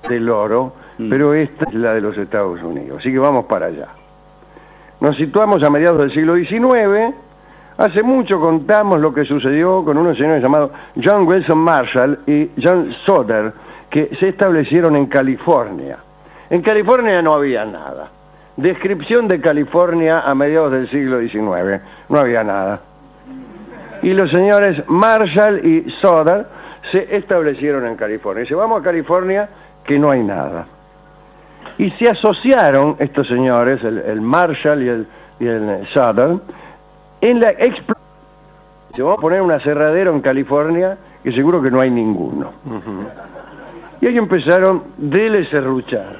del oro, pero esta es la de los Estados Unidos, así que vamos para allá. Nos situamos a mediados del siglo XIX. Hace mucho contamos lo que sucedió con unos señores llamados John Wilson Marshall y John Soder, que se establecieron en California. En California no había nada. Descripción de California a mediados del siglo XIX, no había nada. Y los señores Marshall y Soder se establecieron en California. Dice, vamos a California, que no hay nada. Y se asociaron estos señores, el Marshall y el Soder, en la explotación. Vamos a poner un aserradero en California, que seguro que no hay ninguno. Y ahí empezaron de serruchar.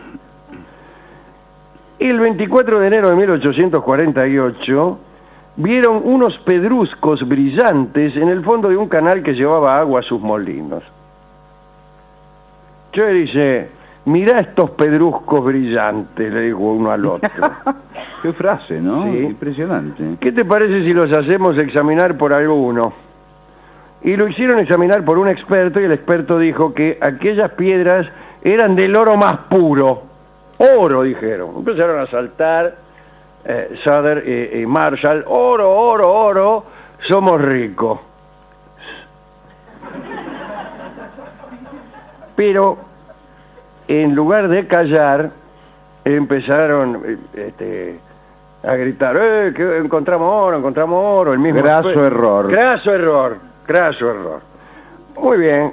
El 24 de enero de 1848, vieron unos pedruscos brillantes en el fondo de un canal que llevaba agua a sus molinos. Yo le dije, mirá estos pedruscos brillantes, le dijo uno al otro. Qué frase, ¿no? Sí. Impresionante. ¿Qué te parece si los hacemos examinar por alguno? Y lo hicieron examinar por un experto, y el experto dijo que aquellas piedras eran del oro más puro. Oro, dijeron. Empezaron a saltar Soder y Marshall. Oro, oro, oro, somos ricos. Pero en lugar de callar, empezaron a gritar, que encontramos oro, el mismo... Graso error. Graso error, graso error. Muy bien,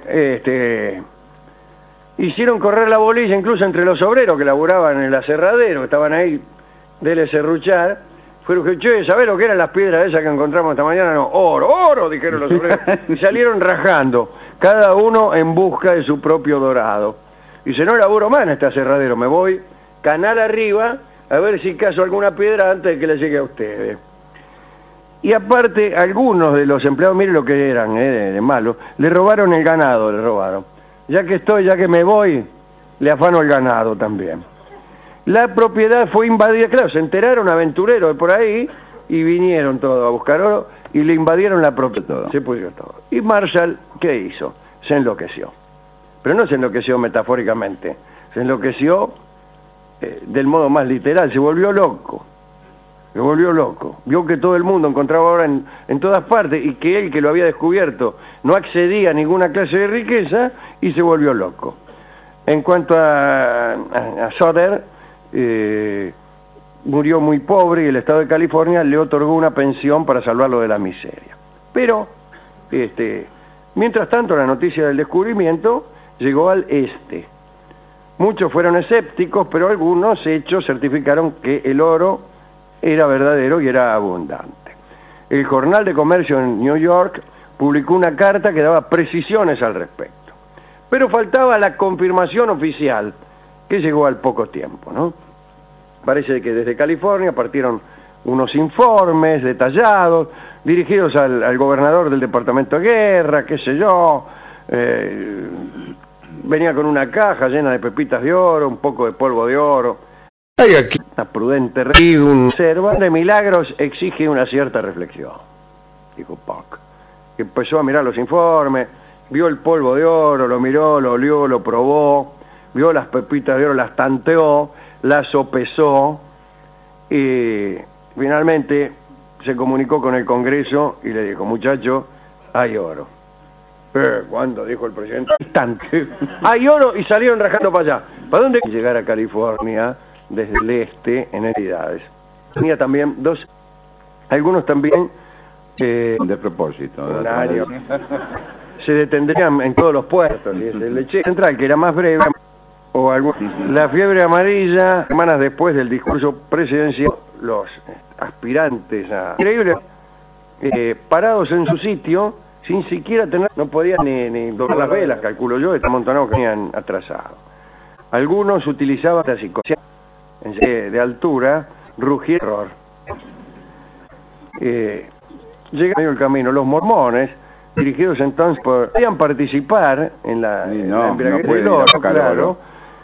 hicieron correr la bolilla incluso entre los obreros que laburaban en el aserradero, que estaban ahí, dele serruchar. Fueron que, che, ¿sabés lo que eran las piedras esas que encontramos esta mañana? No, oro, oro, dijeron los obreros. Y salieron rajando, cada uno en busca de su propio dorado. Dice, no laburo más en este aserradero, me voy canal arriba a ver si caso alguna piedra antes de que le llegue a ustedes. Y aparte, algunos de los empleados, miren lo que eran, de malos, le robaron el ganado, le robaron. Ya que me voy, le afano el ganado también. La propiedad fue invadida, claro, se enteraron aventureros de por ahí y vinieron todos a buscar oro y le invadieron la propiedad. Se pusieron todo. Y Marshall, ¿qué hizo? Se enloqueció. Pero no se enloqueció metafóricamente, se enloqueció del modo más literal, se volvió loco. Se volvió loco. Vio que todo el mundo encontraba oro en todas partes y que él, que lo había descubierto, no accedía a ninguna clase de riqueza y se volvió loco. En cuanto a Soder, murió muy pobre y el Estado de California le otorgó una pensión para salvarlo de la miseria. Pero, mientras tanto, la noticia del descubrimiento llegó al este. Muchos fueron escépticos, pero algunos hechos certificaron que el oro era verdadero y era abundante. El Jornal de Comercio en New York publicó una carta que daba precisiones al respecto. Pero faltaba la confirmación oficial, que llegó al poco tiempo, ¿no? Parece que desde California partieron unos informes detallados, dirigidos al gobernador del Departamento de Guerra, qué sé yo. Venía con una caja llena de pepitas de oro, un poco de polvo de oro. Hay aquí Una prudente reserva de milagros exige una cierta reflexión, dijo Puck. Empezó a mirar los informes, vio el polvo de oro, lo miró, lo olió, lo probó, vio las pepitas de oro, las tanteó, las sopesó y finalmente se comunicó con el Congreso y le dijo, muchacho, hay oro. ¿Cuándo? Dijo el presidente. Instante. Hay oro y salieron rajando para allá. ¿Para dónde llegar a California? Desde el este, en entidades. Tenía también algunos también de propósito. un año, se detendrían en todos los puertos. Y el leche central, que era más breve, o la fiebre amarilla, semanas después del discurso presidencial, los aspirantes a... Increíble, parados en su sitio, sin siquiera tener... No podían ni doblar las velas, calculo yo, estos amontonados que venían atrasados. Algunos utilizaban la psicosis de altura, rugir error. Llegaron el camino los mormones, dirigidos entonces por... Podían participar en la embriaguez del oro, claro.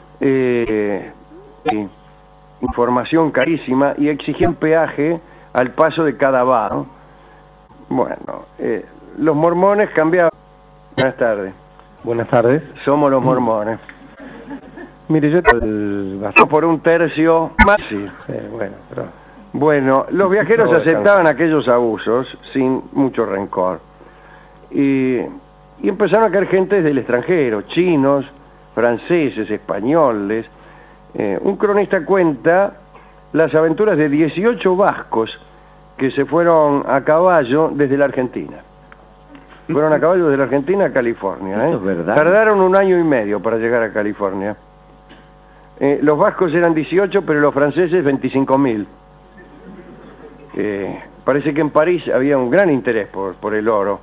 Información carísima y exigían peaje al paso de cada vado. Bueno, los mormones cambiaban... Buenas tardes. Buenas tardes. Somos los mormones. Mire, yo... Por un tercio más. Sí, bueno, pero... Bueno, los viajeros No, aceptaban aquellos abusos sin mucho rencor. Y empezaron a caer gente del extranjero, chinos, franceses, españoles. Un cronista cuenta las aventuras de 18 vascos que se fueron a caballo desde la Argentina. Fueron a caballo desde la Argentina a California. ¿Esto es verdad? Tardaron 1 año y medio para llegar a California. Los vascos eran 18, pero los franceses 25.000. Parece que en París había un gran interés por el oro.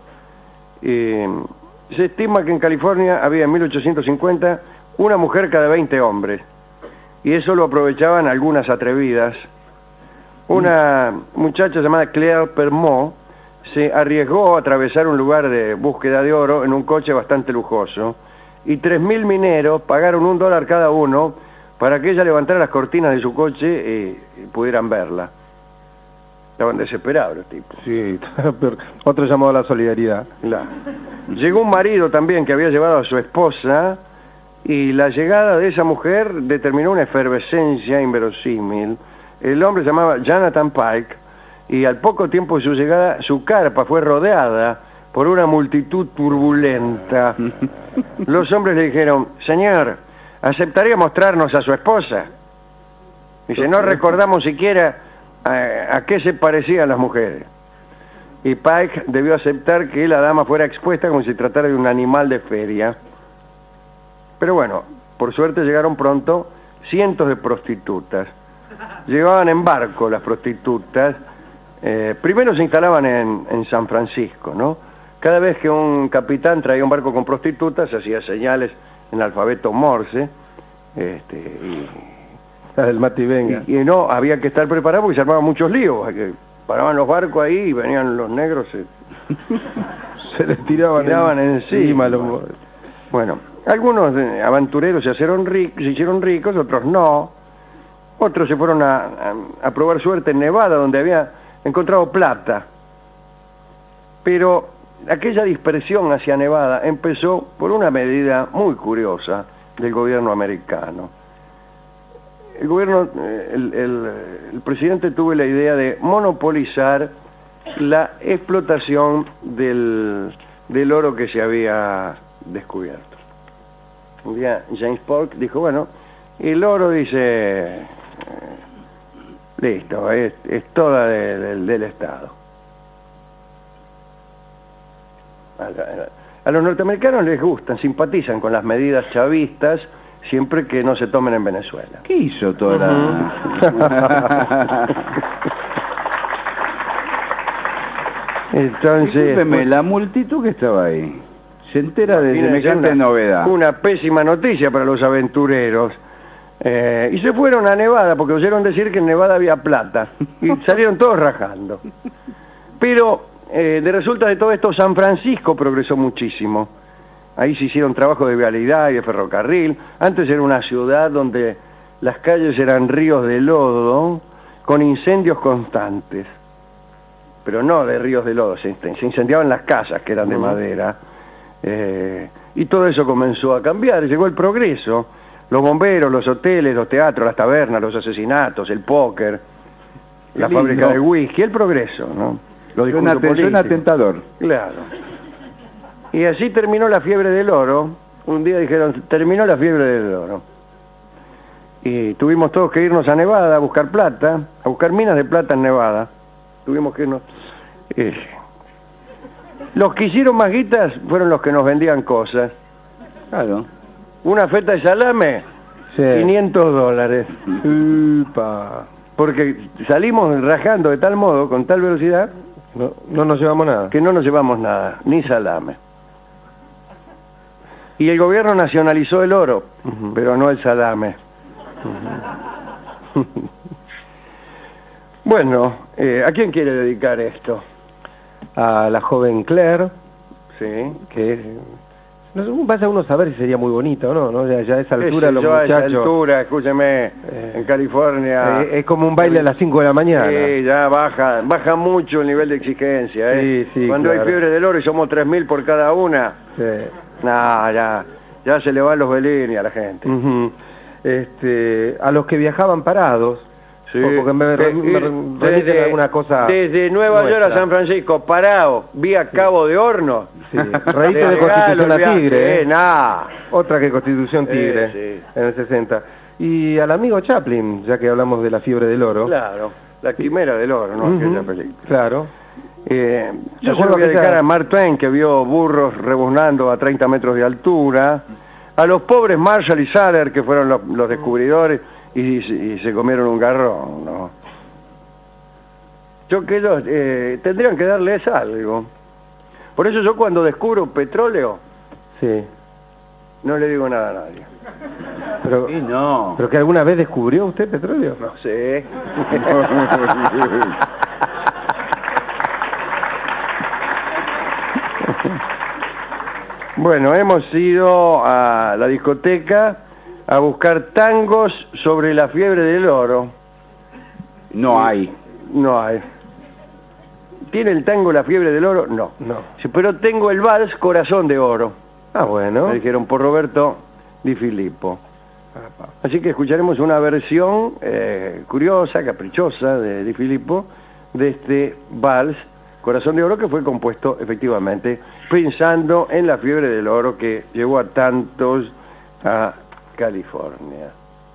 Se estima que en California había en 1850 una mujer cada 20 hombres. Y eso lo aprovechaban algunas atrevidas. Una muchacha llamada Claire Permot se arriesgó a atravesar un lugar de búsqueda de oro en un coche bastante lujoso. Y 3.000 mineros pagaron $1 cada uno para que ella levantara las cortinas de su coche y pudieran verla. Estaban desesperados los tipos. Sí, otro llamado a la solidaridad. Claro. Llegó un marido también que había llevado a su esposa y la llegada de esa mujer determinó una efervescencia inverosímil. El hombre se llamaba Jonathan Pike y al poco tiempo de su llegada su carpa fue rodeada por una multitud turbulenta. Los hombres le dijeron: señor, ¿aceptaría mostrarnos a su esposa? Dice: no recordamos siquiera a qué se parecían las mujeres. Y Pike debió aceptar que la dama fuera expuesta como si se tratara de un animal de feria. Pero bueno, por suerte llegaron pronto cientos de prostitutas. Llegaban en barco las prostitutas. Primero se instalaban en San Francisco, ¿no? Cada vez que un capitán traía un barco con prostitutas, hacía señales en alfabeto Morse, El Mati Venga. y no, había que estar preparado porque se armaban muchos líos. Que paraban los barcos ahí y venían los negros, Se les tiraban encima. Bueno, algunos aventureros se hicieron ricos, otros no. Otros se fueron a probar suerte en Nevada, donde había encontrado plata. Pero aquella dispersión hacia Nevada empezó por una medida muy curiosa del gobierno americano. El gobierno, el presidente tuvo la idea de monopolizar la explotación del oro que se había descubierto. Un día James Polk dijo: bueno, el oro, dice, listo, es toda del Estado. A los norteamericanos les gustan, simpatizan con las medidas chavistas, siempre que no se tomen en Venezuela. ¿Qué hizo toda Entonces, Discúlpeme, la multitud que estaba ahí se entera de semejante novedad. Una pésima noticia para los aventureros. Y se fueron a Nevada porque oyeron decir que en Nevada había plata. Y salieron todos rajando. Pero de resulta de todo esto, San Francisco progresó muchísimo. Ahí se hicieron trabajos de vialidad y de ferrocarril. Antes era una ciudad donde las calles eran ríos de lodo con incendios constantes. Pero no de ríos de lodo, se incendiaban las casas que eran de madera. Y todo eso comenzó a cambiar, llegó el progreso. Los bomberos, los hoteles, los teatros, las tabernas, los asesinatos, el póker, la fábrica de whisky, el progreso, ¿no? Los discursos políticos. Suena tentador. Claro. Y así terminó la fiebre del oro. Un día dijeron: terminó la fiebre del oro. Y tuvimos todos que irnos a Nevada a buscar plata, a buscar minas de plata en Nevada. Tuvimos que irnos. Los que hicieron más guitas fueron los que nos vendían cosas. Claro. Una feta de salame, Sí. $500. Upa. Porque salimos rajando de tal modo, con tal velocidad, No nos llevamos nada. que no nos llevamos nada, ni salame. Y el gobierno nacionalizó el oro, pero no el salame. Bueno, ¿a quién quiere dedicar esto? A la joven Claire, Sí. que no sé, vaya uno a saber si sería muy bonita o no, ya a esa altura los yo a esa muchachos... altura, escúcheme, en California... es como un baile a las 5 de la mañana. Sí, ya baja mucho el nivel de exigencia, ¿eh? Sí, Cuando claro. hay fiebre del oro y somos 3.000 por cada una, Sí. no, ya se le van los belines a la gente. Ujú. a los que viajaban parados. Sí. Porque me remiten alguna cosa desde Nueva York a San Francisco, parado, vía Cabo de Horno. Sí. Reíste de Constitución a Tigre. Otra que Constitución Tigre, sí. En el 60. Y al amigo Chaplin, ya que hablamos de la fiebre del oro. Claro, la quimera del oro, ¿no? Aquella película. Claro. Yo se lo voy a dedicar a Mark Twain, que vio burros rebuznando a 30 metros de altura, a los pobres Marshall y Saller, que fueron los descubridores, y se comieron un garrón, ¿no? Yo que ellos tendrían que darles algo. Por eso yo cuando descubro petróleo, sí, no le digo nada a nadie. Pero, sí, no. ¿Pero que alguna vez descubrió usted petróleo? No sé. Bueno, hemos ido a la discoteca a buscar tangos sobre la fiebre del oro. No hay. No hay. ¿Tiene el tango La fiebre del oro? No. No. Sí, pero tengo el vals Corazón de oro. Ah, bueno. Me dijeron por Roberto Di Filippo. Así que escucharemos una versión curiosa, caprichosa de Di Filippo de este vals Corazón de oro, que fue compuesto efectivamente pensando en la fiebre del oro que llevó a tantos a California.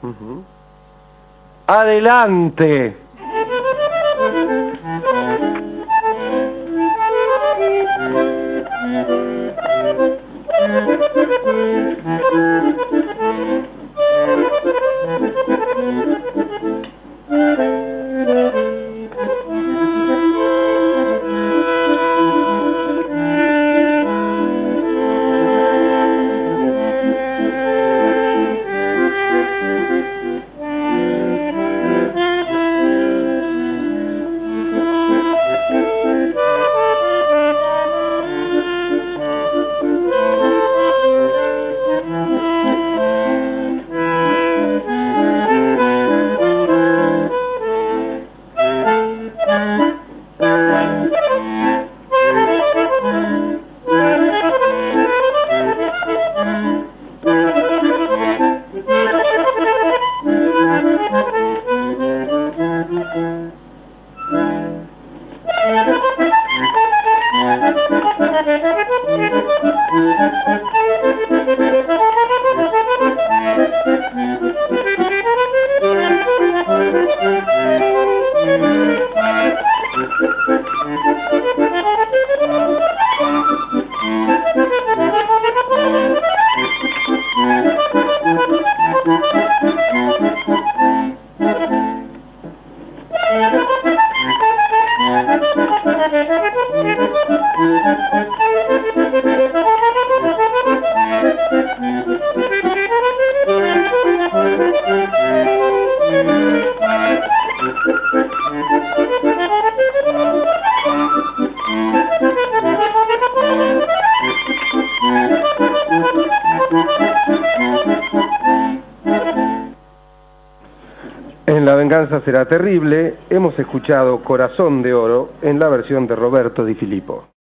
¡Adelante! En La venganza será terrible, hemos escuchado Corazón de oro en la versión de Roberto Di Filippo.